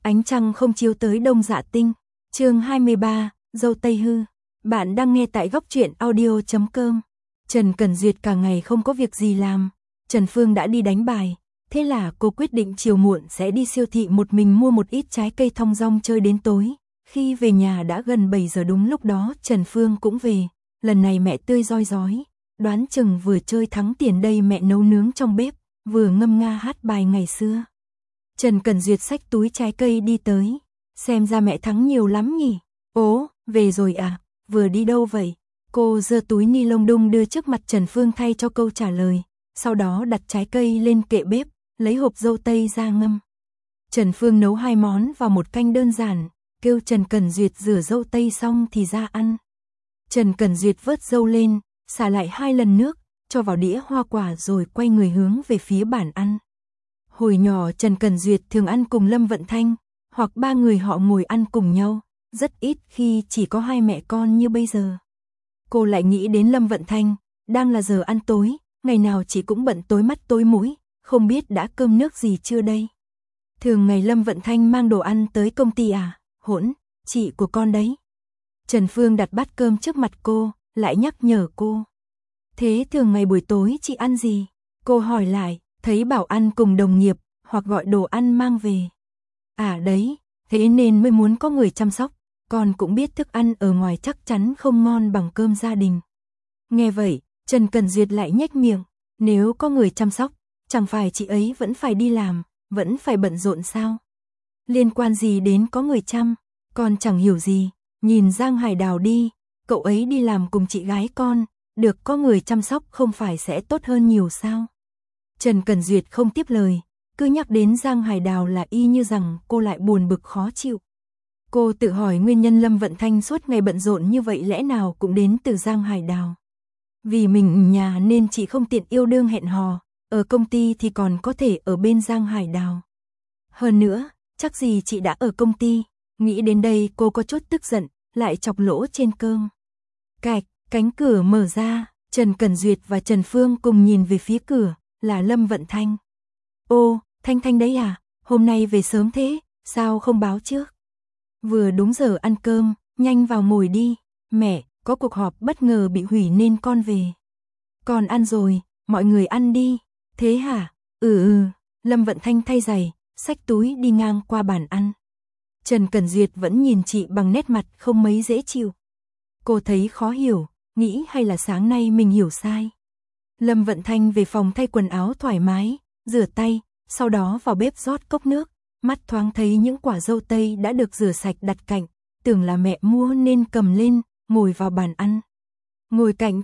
Ánh trăng không chiếu tới Đông Dạ Tinh. Chương 23, dâu tây hư. Bạn đang nghe tại góc truyện audio.com. Trần Cẩn Duyệt cả ngày không có việc gì làm. Trần Phương đã đi đánh bài. Thế là cô quyết định chiều muộn sẽ đi siêu thị một mình mua một ít trái cây thong dong chơi đến tối. Khi về nhà đã gần 7 giờ, đúng lúc đó Trần Phương cũng về. Lần này mẹ tươi rói rói. Đoán chừng vừa chơi thắng tiền đây, mẹ nấu nướng trong bếp, vừa ngâm nga hát bài ngày xưa. Trần Cẩn Duyệt xách túi trái cây đi tới. Xem ra mẹ thắng nhiều lắm nhỉ. Ố, về rồi à, vừa đi đâu vậy? Cô giơ túi ni lông đung đưa trước mặt Trần Phương thay cho câu trả lời. Sau đó đặt trái cây lên kệ bếp, lấy hộp dâu tây ra ngâm. Trần Phương nấu 2 món vào một canh đơn giản, kêu Trần Cẩn Duyệt rửa dâu tây xong thì ra ăn. Trần Cẩn Duyệt vớt dâu lên, xả lại 2 lần nước, cho vào đĩa hoa quả rồi quay người hướng về phía bàn ăn. Hồi nhỏ Trần Cẩn Duyệt thường ăn cùng Lâm Vận Thanh, hoặc 3 người họ ngồi ăn cùng nhau, rất ít khi chỉ có 2 mẹ con như bây giờ. Cô lại nghĩ đến Lâm Vận Thanh, đang là giờ ăn tối, ngày nào chị cũng bận tối mắt tối mũi, không biết đã cơm nước gì chưa đây. Thường ngày Lâm Vận Thanh mang đồ ăn tới công ty à? Hỗn, chị của con đấy. Trần Phương đặt bát cơm trước mặt cô, lại nhắc nhở cô. Thế thường ngày buổi tối chị ăn gì? Cô hỏi lại, thấy bảo ăn cùng đồng nghiệp, hoặc gọi đồ ăn mang về. À đấy, thế nên mới muốn có người chăm sóc, con cũng biết thức ăn ở ngoài chắc chắn không ngon bằng cơm gia đình. Nghe vậy, Trần Cẩn Duyệt lại nhếch miệng, nếu có người chăm sóc, chẳng phải chị ấy vẫn phải đi làm, vẫn phải bận rộn sao? Liên quan gì đến có người chăm, con chẳng hiểu gì, nhìn Giang Hải Đào đi, cậu ấy đi làm cùng chị gái con, được có người chăm sóc không phải sẽ tốt hơn nhiều sao? Trần Cẩn Duyệt không tiếp lời, cứ nhắc đến Giang Hải Đào là y như rằng cô lại buồn bực khó chịu. Cô tự hỏi nguyên nhân Lâm Vận Thanh suốt ngày bận rộn như vậy lẽ nào cũng đến từ Giang Hải Đào. Vì mình nhà nên chị không tiện yêu đương hẹn hò, ở công ty thì còn có thể ở bên Giang Hải Đào. Hơn nữa, chắc gì chị đã ở công ty, nghĩ đến đây cô có chút tức giận, lại chọc lỗ trên cơm. Cạch, cánh cửa mở ra, Trần Cẩn Duyệt và Trần Phương cùng nhìn về phía cửa, là Lâm Vận Thanh. Ô, Thanh Thanh đấy à, hôm nay về sớm thế, sao không báo trước? Vừa đúng giờ ăn cơm, nhanh vào ngồi đi, mẹ, có cuộc họp bất ngờ bị hủy nên con về. Con ăn rồi, mọi người ăn đi, thế hả? Lâm Vận Thanh thay giày, xách túi đi ngang qua bàn ăn. Trần Cẩn Duyệt vẫn nhìn chị bằng nét mặt không mấy dễ chịu. Cô thấy khó hiểu, nghĩ hay là sáng nay mình hiểu sai. Lâm Vận Thanh về phòng thay quần áo thoải mái, rửa tay, sau đó vào bếp rót cốc nước, mắt thoáng thấy những quả dâu tây đã được rửa sạch đặt cạnh, tưởng là mẹ mua nên cầm lên, ngồi vào bàn ăn. Ngồi cạnh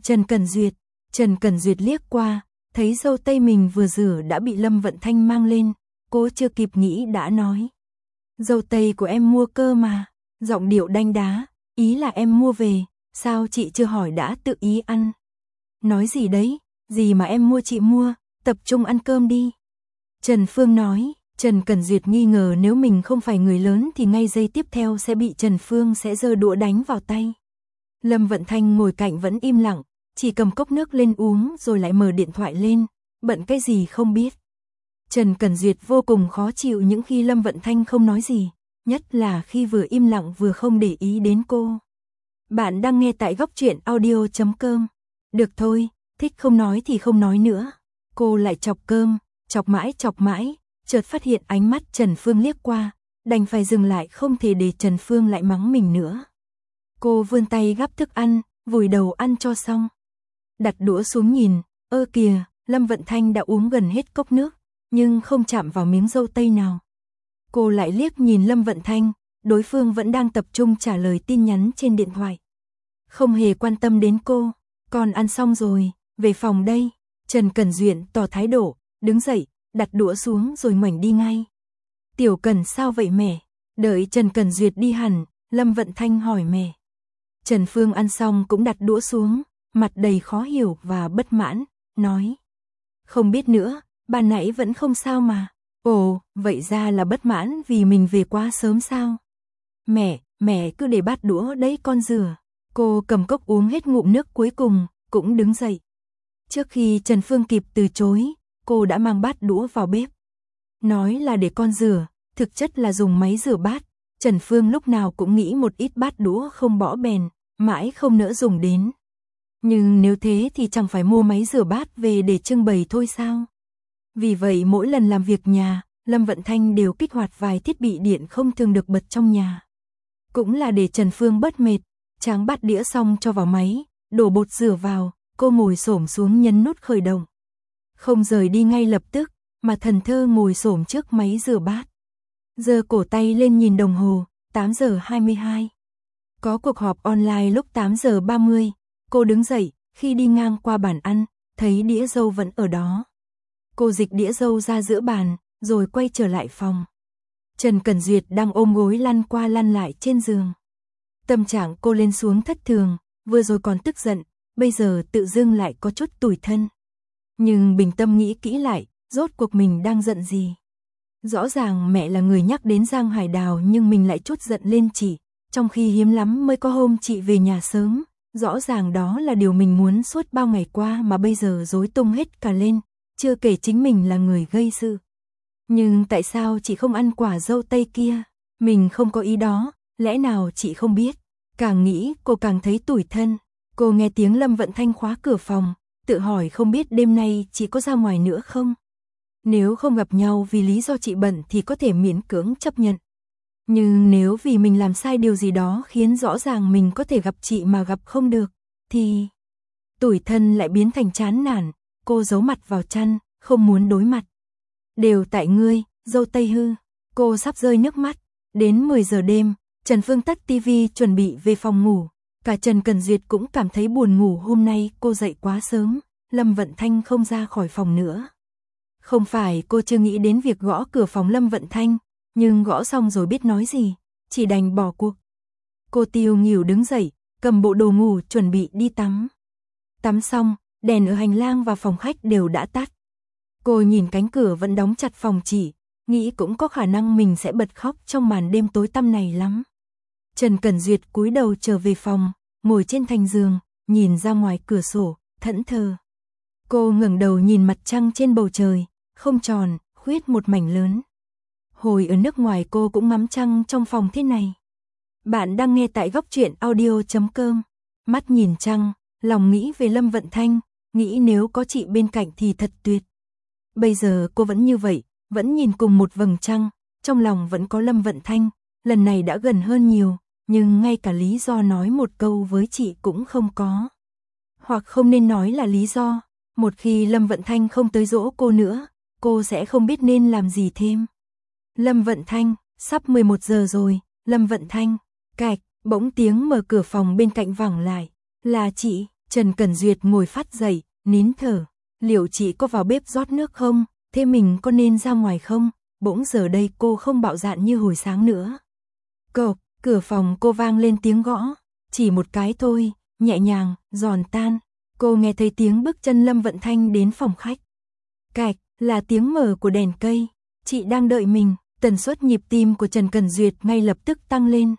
Trần Cẩn Duyệt liếc qua, thấy dâu tây mình vừa rửa đã bị Lâm Vận Thanh mang lên, cô chưa kịp nghĩ đã nói. Dâu tây của em mua cơ mà, giọng điệu đanh đá, ý là em mua về, sao chị chưa hỏi đã tự ý ăn. Nói gì đấy, gì mà em mua chị mua, tập trung ăn cơm đi. Trần Phương nói, Trần Cẩn Duyệt nghi ngờ nếu mình không phải người lớn thì ngay giây tiếp theo sẽ bị Trần Phương sẽ giơ đũa đánh vào tay. Lâm Vận Thanh ngồi cạnh vẫn im lặng, chỉ cầm cốc nước lên uống rồi lại mở điện thoại lên, bận cái gì không biết. Trần Cẩn Duyệt vô cùng khó chịu những khi Lâm Vận Thanh không nói gì, nhất là khi vừa im lặng vừa không để ý đến cô. Bạn đang nghe tại góc truyện audio.com. Được thôi, thích không nói thì không nói nữa. Cô lại chọc cơm, chọc mãi, chợt phát hiện ánh mắt Trần Phương liếc qua, đành phải dừng lại không thể để Trần Phương lại mắng mình nữa. Cô vươn tay gắp thức ăn, vùi đầu ăn cho xong. Đặt đũa xuống nhìn, ơ kìa, Lâm Vận Thanh đã uống gần hết cốc nước, nhưng không chạm vào miếng dâu tây nào. Cô lại liếc nhìn Lâm Vận Thanh, đối phương vẫn đang tập trung trả lời tin nhắn trên điện thoại. Không hề quan tâm đến cô, con ăn xong rồi, về phòng đây. Trần Cẩn Duyệt tỏ thái độ, đứng dậy, đặt đũa xuống rồi ngoảnh đi ngay. Tiểu Cẩn sao vậy mẹ? Đợi Trần Cẩn Duyệt đi hẳn, Lâm Vận Thanh hỏi mẹ. Trần Phương ăn xong cũng đặt đũa xuống, mặt đầy khó hiểu và bất mãn, nói. Không biết nữa, ban nãy vẫn không sao mà. Ồ, vậy ra là bất mãn vì mình về quá sớm sao? Mẹ cứ để bát đũa đấy con rửa. Cô cầm cốc uống hết ngụm nước cuối cùng, cũng đứng dậy. Trước khi Trần Phương kịp từ chối, cô đã mang bát đũa vào bếp. Nói là để con rửa, thực chất là dùng máy rửa bát. Trần Phương lúc nào cũng nghĩ một ít bát đũa không bỏ bèn, mãi không nỡ dùng đến. Nhưng nếu thế thì chẳng phải mua máy rửa bát về để trưng bày thôi sao? Vì vậy mỗi lần làm việc nhà, Lâm Vận Thanh đều kích hoạt vài thiết bị điện không thường được bật trong nhà. Cũng là để Trần Phương bớt mệt, tráng bát đĩa xong cho vào máy, đổ bột rửa vào, cô ngồi xổm xuống nhấn nút khởi động. Không rời đi ngay lập tức, mà thần thơ ngồi xổm trước máy rửa bát. Giơ cổ tay lên nhìn đồng hồ, 8 giờ 22. Có cuộc họp online lúc 8 giờ 30, cô đứng dậy, khi đi ngang qua bàn ăn, thấy đĩa dâu vẫn ở đó. Cô dịch đĩa dâu ra giữa bàn, rồi quay trở lại phòng. Trần Cẩn Duyệt đang ôm gối lăn qua lăn lại trên giường. Tâm trạng cô lên xuống thất thường, vừa rồi còn tức giận, bây giờ tự dưng lại có chút tủi thân. Nhưng bình tâm nghĩ kỹ lại, rốt cuộc mình đang giận gì? Rõ ràng mẹ là người nhắc đến Giang Hải Đào nhưng mình lại trút giận lên chị, trong khi hiếm lắm mới có hôm chị về nhà sớm, rõ ràng đó là điều mình muốn suốt bao ngày qua mà bây giờ rối tung hết cả lên, chưa kể chính mình là người gây sự. Nhưng tại sao chị không ăn quả dâu tây kia? Mình không có ý đó, lẽ nào chị không biết? Càng nghĩ cô càng thấy tủi thân. Cô nghe tiếng Lâm Vận Thanh khóa cửa phòng, tự hỏi không biết đêm nay chị có ra ngoài nữa không? Nếu không gặp nhau vì lý do chị bận thì có thể miễn cưỡng chấp nhận. Nhưng nếu vì mình làm sai điều gì đó khiến rõ ràng mình có thể gặp chị mà gặp không được, thì tủi thân lại biến thành chán nản. Cô giấu mặt vào chăn, không muốn đối mặt. Đều tại ngươi, dâu tây hư. Cô sắp rơi nước mắt. Đến 10 giờ đêm, Trần Phương tắt tivi chuẩn bị về phòng ngủ. Cả Trần Cẩn Duyệt cũng cảm thấy buồn ngủ, hôm nay cô dậy quá sớm, Lâm Vận Thanh không ra khỏi phòng nữa. Không phải cô chưa nghĩ đến việc gõ cửa phòng Lâm Vận Thanh, nhưng gõ xong rồi biết nói gì, chỉ đành bỏ cuộc. Cô tiêu nghỉu đứng dậy, cầm bộ đồ ngủ chuẩn bị đi tắm. Tắm xong, đèn ở hành lang và phòng khách đều đã tắt. Cô nhìn cánh cửa vẫn đóng chặt phòng chỉ, nghĩ cũng có khả năng mình sẽ bật khóc trong màn đêm tối tăm này lắm. Trần Cẩn Duyệt cúi đầu trở về phòng, ngồi trên thành giường, nhìn ra ngoài cửa sổ, thẫn thờ. Cô ngẩng đầu nhìn mặt trăng trên bầu trời, không tròn, khuyết một mảnh lớn. Hồi ở nước ngoài cô cũng ngắm trăng trong phòng thế này. Bạn đang nghe tại góc truyện audio.com. Mắt nhìn trăng, lòng nghĩ về Lâm Vận Thanh, nghĩ nếu có chị bên cạnh thì thật tuyệt. Bây giờ cô vẫn như vậy, vẫn nhìn cùng một vầng trăng, trong lòng vẫn có Lâm Vận Thanh, lần này đã gần hơn nhiều, nhưng ngay cả lý do nói một câu với chị cũng không có. Hoặc không nên nói là lý do, một khi Lâm Vận Thanh không tới dỗ cô nữa, cô sẽ không biết nên làm gì thêm. Lâm Vận Thanh, sắp 11 giờ rồi, Lâm Vận Thanh, cạch, bỗng tiếng mở cửa phòng bên cạnh vẳng lại. Là chị. Trần Cẩn Duyệt ngồi phắt dậy, nín thở. Liệu chị có vào bếp rót nước không? Thế mình có nên ra ngoài không? Bỗng giờ đây cô không bạo dạn như hồi sáng nữa. Cộc, cửa phòng cô vang lên tiếng gõ. Chỉ một cái thôi, nhẹ nhàng, giòn tan. Cô nghe thấy tiếng bước chân Lâm Vận Thanh đến phòng khách. Cạch, là tiếng mở của đèn cây. Chị đang đợi mình. Tần suất nhịp tim của Trần Cẩn Duyệt ngay lập tức tăng lên.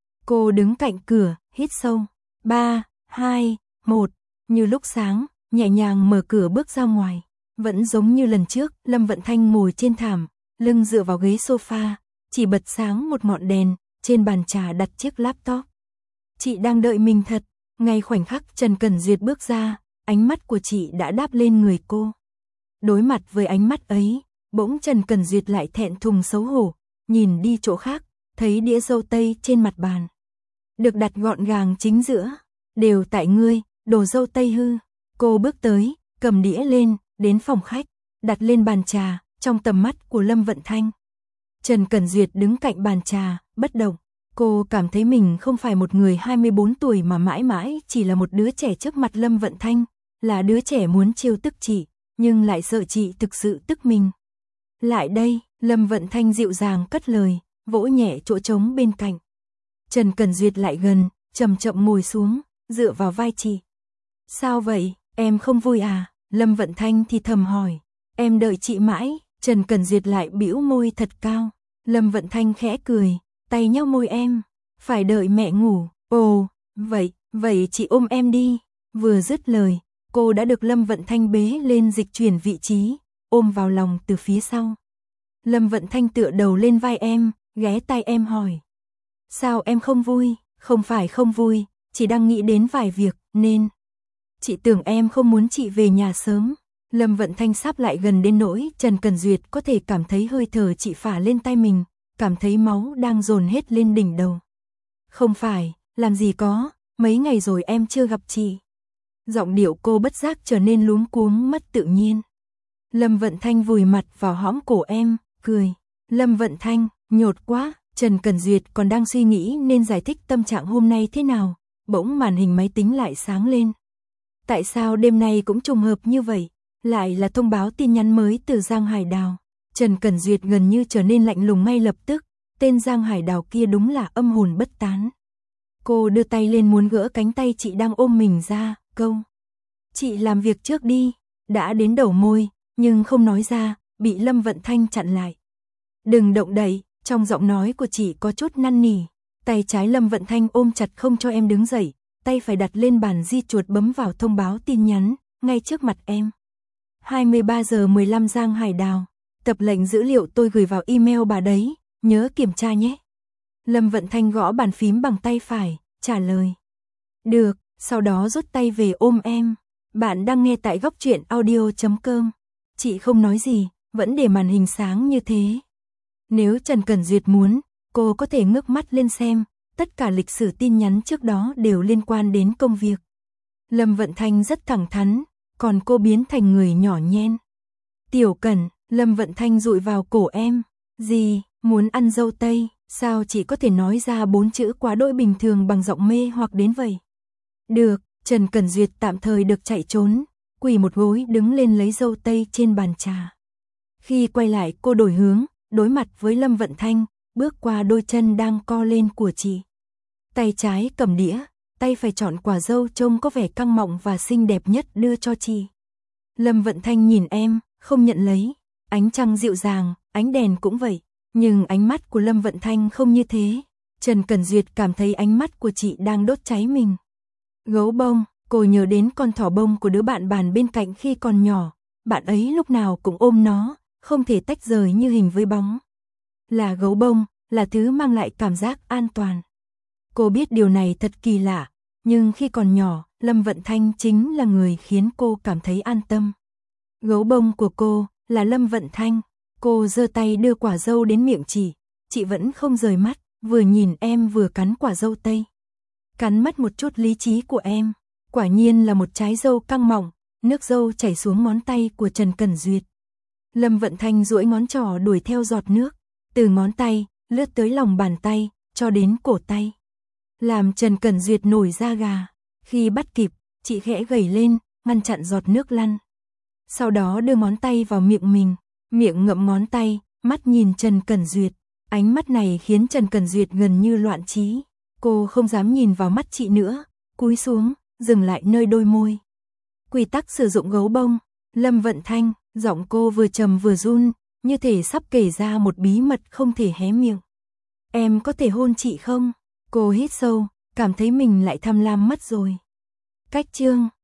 Cô đứng cạnh cửa, hít sâu. 3, 2, 1. Như lúc sáng, nhẹ nhàng mở cửa bước ra ngoài. Vẫn giống như lần trước, Lâm Vận Thanh ngồi trên thảm, lưng dựa vào ghế sofa, chỉ bật sáng một ngọn đèn, trên bàn trà đặt chiếc laptop. Chị đang đợi mình thật. Ngay khoảnh khắc Trần Cẩn Duyệt bước ra, ánh mắt của chị đã đáp lên người cô. Đối mặt với ánh mắt ấy, bỗng Trần Cẩn Duyệt lại thẹn thùng xấu hổ, nhìn đi chỗ khác, thấy đĩa dâu tây trên mặt bàn. Được đặt gọn gàng chính giữa, đều tại ngươi, đồ dâu tây hư. Cô bước tới, cầm đĩa lên, đến phòng khách, đặt lên bàn trà, trong tầm mắt của Lâm Vận Thanh. Trần Cẩn Duyệt đứng cạnh bàn trà, bất động. Cô cảm thấy mình không phải một người 24 tuổi mà mãi mãi chỉ là một đứa trẻ trước mặt Lâm Vận Thanh, là đứa trẻ muốn trêu tức chị, nhưng lại sợ chị thực sự tức mình. Lại đây, Lâm Vận Thanh dịu dàng cất lời, vỗ nhẹ chỗ trống bên cạnh. Trần Cẩn Duyệt lại gần, chậm chậm ngồi xuống, dựa vào vai chị. Sao vậy, em không vui à? Lâm Vận Thanh thì thầm hỏi. Em đợi chị mãi. Trần Cẩn Duyệt lại bĩu môi thật cao. Lâm Vận Thanh khẽ cười, tay nhau môi em. Phải đợi mẹ ngủ. Ồ, vậy chị ôm em đi. Vừa dứt lời, cô đã được Lâm Vận Thanh bế lên dịch chuyển vị trí, ôm vào lòng từ phía sau. Lâm Vận Thanh tựa đầu lên vai em, ghé tai em hỏi. Sao em không vui? Không phải không vui, chỉ đang nghĩ đến vài việc, nên. Chị tưởng em không muốn chị về nhà sớm. Lâm Vận Thanh sắp lại gần đến nỗi Trần Cần Duyệt có thể cảm thấy hơi thở chị phả lên tay mình, cảm thấy máu đang dồn hết lên đỉnh đầu. Không phải, làm gì có, mấy ngày rồi em chưa gặp chị. Giọng điệu cô bất giác trở nên luống cuống mất tự nhiên. Lâm Vận Thanh vùi mặt vào hõm cổ em, cười. Lâm Vận Thanh, nhột quá. Trần Cần Duyệt còn đang suy nghĩ nên giải thích tâm trạng hôm nay thế nào, bỗng màn hình máy tính lại sáng lên. Tại sao đêm nay cũng trùng hợp như vậy? Lại là thông báo tin nhắn mới từ Giang Hải Đào. Trần Cần Duyệt gần như trở nên lạnh lùng ngay lập tức, tên Giang Hải Đào kia đúng là âm hồn bất tán. Cô đưa tay lên muốn gỡ cánh tay chị đang ôm mình ra, câu. Chị làm việc trước đi, đã đến đầu môi, nhưng không nói ra, bị Lâm Vận Thanh chặn lại. Đừng động đậy. Trong giọng nói của chị có chút năn nỉ, tay trái Lâm Vận Thanh ôm chặt không cho em đứng dậy, tay phải đặt lên bàn di chuột bấm vào thông báo tin nhắn, ngay trước mặt em. 23 giờ 15 Giang Hải Đào, tập lệnh dữ liệu tôi gửi vào email bà đấy, nhớ kiểm tra nhé. Lâm Vận Thanh gõ bàn phím bằng tay phải, trả lời. Được, sau đó rút tay về ôm em. Bạn đang nghe tại góc truyện audio.com. Chị không nói gì, vẫn để màn hình sáng như thế. Nếu Trần Cần Duyệt muốn, cô có thể ngước mắt lên xem, tất cả lịch sử tin nhắn trước đó đều liên quan đến công việc. Lâm Vận Thanh rất thẳng thắn, còn cô biến thành người nhỏ nhen. Tiểu Cẩn, Lâm Vận Thanh dụi vào cổ em. Gì, muốn ăn dâu tây, sao chỉ có thể nói ra 4 chữ quá đỗi bình thường bằng giọng mê hoặc đến vậy? Được, Trần Cần Duyệt tạm thời được chạy trốn, quỳ một gối đứng lên lấy dâu tây trên bàn trà. Khi quay lại cô đổi hướng, đối mặt với Lâm Vận Thanh, bước qua đôi chân đang co lên của chị. Tay trái cầm đĩa, tay phải chọn quả dâu trông có vẻ căng mọng và xinh đẹp nhất đưa cho chị. Lâm Vận Thanh nhìn em, không nhận lấy. Ánh trăng dịu dàng, ánh đèn cũng vậy. Nhưng ánh mắt của Lâm Vận Thanh không như thế. Trần Cần Duyệt cảm thấy ánh mắt của chị đang đốt cháy mình. Gấu bông, cô nhớ đến con thỏ bông của đứa bạn bàn bên cạnh khi còn nhỏ. Bạn ấy lúc nào cũng ôm nó, không thể tách rời như hình với bóng. Là gấu bông, là thứ mang lại cảm giác an toàn. Cô biết điều này thật kỳ lạ, nhưng khi còn nhỏ, Lâm Vận Thanh chính là người khiến cô cảm thấy an tâm. Gấu bông của cô là Lâm Vận Thanh. Cô giơ tay đưa quả dâu đến miệng chị vẫn không rời mắt, vừa nhìn em vừa cắn quả dâu tây. Cắn mất một chút lý trí của em, quả nhiên là một trái dâu căng mọng, nước dâu chảy xuống ngón tay của Trần Cần Duyệt. Lâm Vận Thanh duỗi ngón trỏ đuổi theo giọt nước, từ ngón tay, lướt tới lòng bàn tay, cho đến cổ tay. Làm Trần Cần Duyệt nổi da gà, khi bắt kịp, chị khẽ gẩy lên, ngăn chặn giọt nước lăn. Sau đó đưa ngón tay vào miệng mình, miệng ngậm ngón tay, mắt nhìn Trần Cần Duyệt. Ánh mắt này khiến Trần Cần Duyệt gần như loạn trí. Cô không dám nhìn vào mắt chị nữa, cúi xuống, dừng lại nơi đôi môi. Quy tắc sử dụng gấu bông, Lâm Vận Thanh, giọng cô vừa trầm vừa run, như thể sắp kể ra một bí mật không thể hé miệng. Em có thể hôn chị không? Cô hít sâu, cảm thấy mình lại tham lam mất rồi. Cách chương